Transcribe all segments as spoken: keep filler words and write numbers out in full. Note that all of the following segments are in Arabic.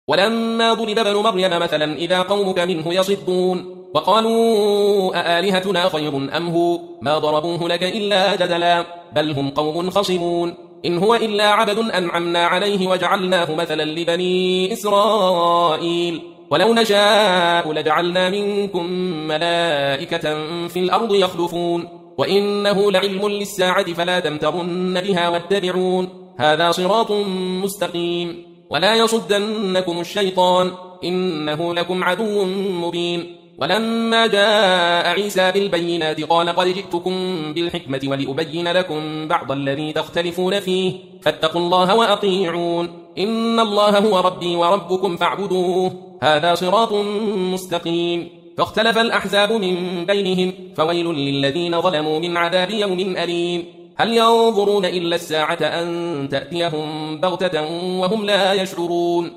ولما ضرب ابن مريم مثلا إذا قومك منه يصدون وقالوا أآلهتنا خير أم هو ما ضربوه لك إلا جدلا بل هم قوم خصمون إن هو إلا عبد أنعمنا عليه وجعلناه مثلا لبني إسرائيل ولو نشاء لجعلنا منكم ملائكة في الأرض يخلفون وإنه لعلم للساعة فلا تمترن بها واتبعون هذا صراط مستقيم ولا يصدنكم الشيطان إنه لكم عدو مبين ولما جاء عيسى بالبينات قال قد جئتكم بالحكمة ولأبين لكم بعض الذي تختلفون فيه فاتقوا الله وأطيعون إن الله هو ربي وربكم فاعبدوه هذا صراط مستقيم فاختلف الأحزاب من بينهم فويل للذين ظلموا من عذاب يوم أليم هل ينظرون إلا الساعة أن تأتيهم بغتة وهم لا يشعرون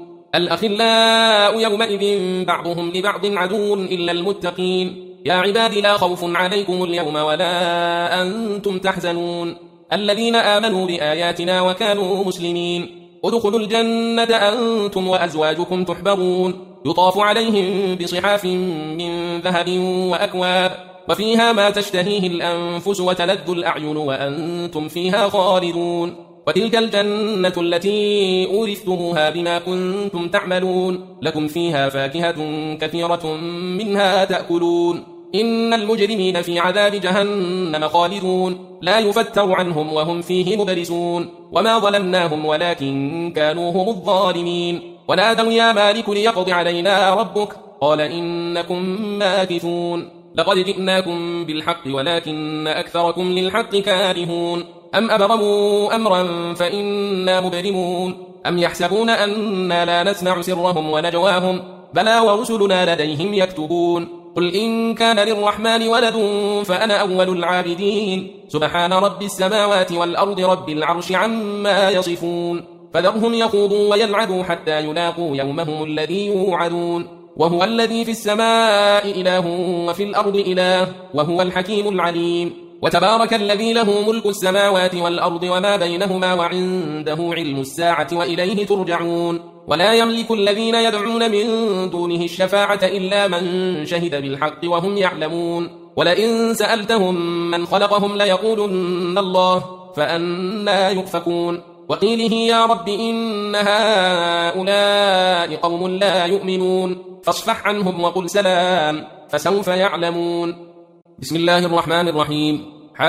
الأخلاء يومئذ بعضهم لبعض عدو إلا المتقين يا عباد لا خوف عليكم اليوم ولا أنتم تحزنون الذين آمنوا بآياتنا وكانوا مسلمين ادخلوا الجنة أنتم وأزواجكم تحبرون يطاف عليهم بصحاف من ذهب وأكواب وفيها ما تشتهيه الأنفس وتلذ الأعين وأنتم فيها خالدون وتلك الجنة التي أورثتموها بما كنتم تعملون لكم فيها فاكهة كثيرة منها تأكلون إن المجرمين في عذاب جهنم خالدون لا يفتر عنهم وهم فيه مبلسون وما ظلمناهم ولكن كانوا هم الظالمين ونادوا يا مالك ليقض علينا ربك قال إنكم ماكثون لقد جئناكم بالحق ولكن أكثركم للحق كارهون أم أبرموا أمرا فإنا مبرمون أم يحسبون أننا لا نسمع سرهم ونجواهم بلى ورسلنا لديهم يكتبون قل إن كان للرحمن ولد فأنا أول العابدين سبحان رب السماوات والأرض رب العرش عما يصفون فذرهم يخوضوا ويلعبوا حتى يلاقوا يومهم الذي يوعدون وهو الذي في السماء إله وفي الأرض إله وهو الحكيم العليم وتبارك الذي له ملك السماوات والأرض وما بينهما وعنده علم الساعة وإليه ترجعون ولا يملك الذين يدعون من دونه الشفاعة إلا من شهد بالحق وهم يعلمون ولئن سألتهم من خلقهم ليقولن الله فأنا يؤفكون وقيله يا رب إن هؤلاء قوم لا يؤمنون فاصفح عنهم وقل سلام فسوف يعلمون بسم الله الرحمن الرحيم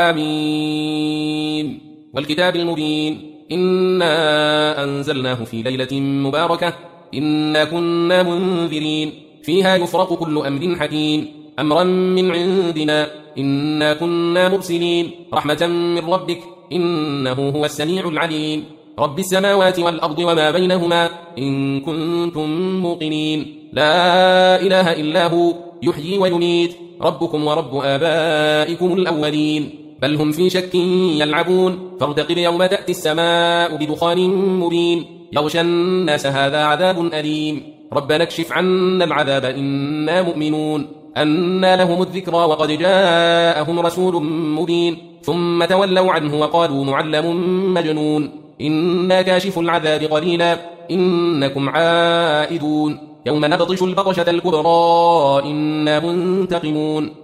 حاميم والكتاب المبين إنا أنزلناه في ليلة مباركة إنا كنا منذرين فيها يفرق كل أمر حكيم أمرا من عندنا إنا كنا مرسلين رحمة من ربك إنه هو السميع العليم رب السماوات والأرض وما بينهما إن كنتم موقنين لا إله إلا هو يحيي ويميت ربكم ورب آبائكم الأولين بل هم في شك يلعبون فارتقب يوم تأتي السماء بدخان مبين يغشى الناس هذا عذاب أليم ربنا اكشف عنا العذاب إنا مؤمنون أنى لهم الذكرى وقد جاءهم رسول مبين ثم تولوا عنه وقالوا معلم مجنون إنا كاشف العذاب قليلا إنكم عائدون يوم نبطش البطشة الكبرى إنا منتقمون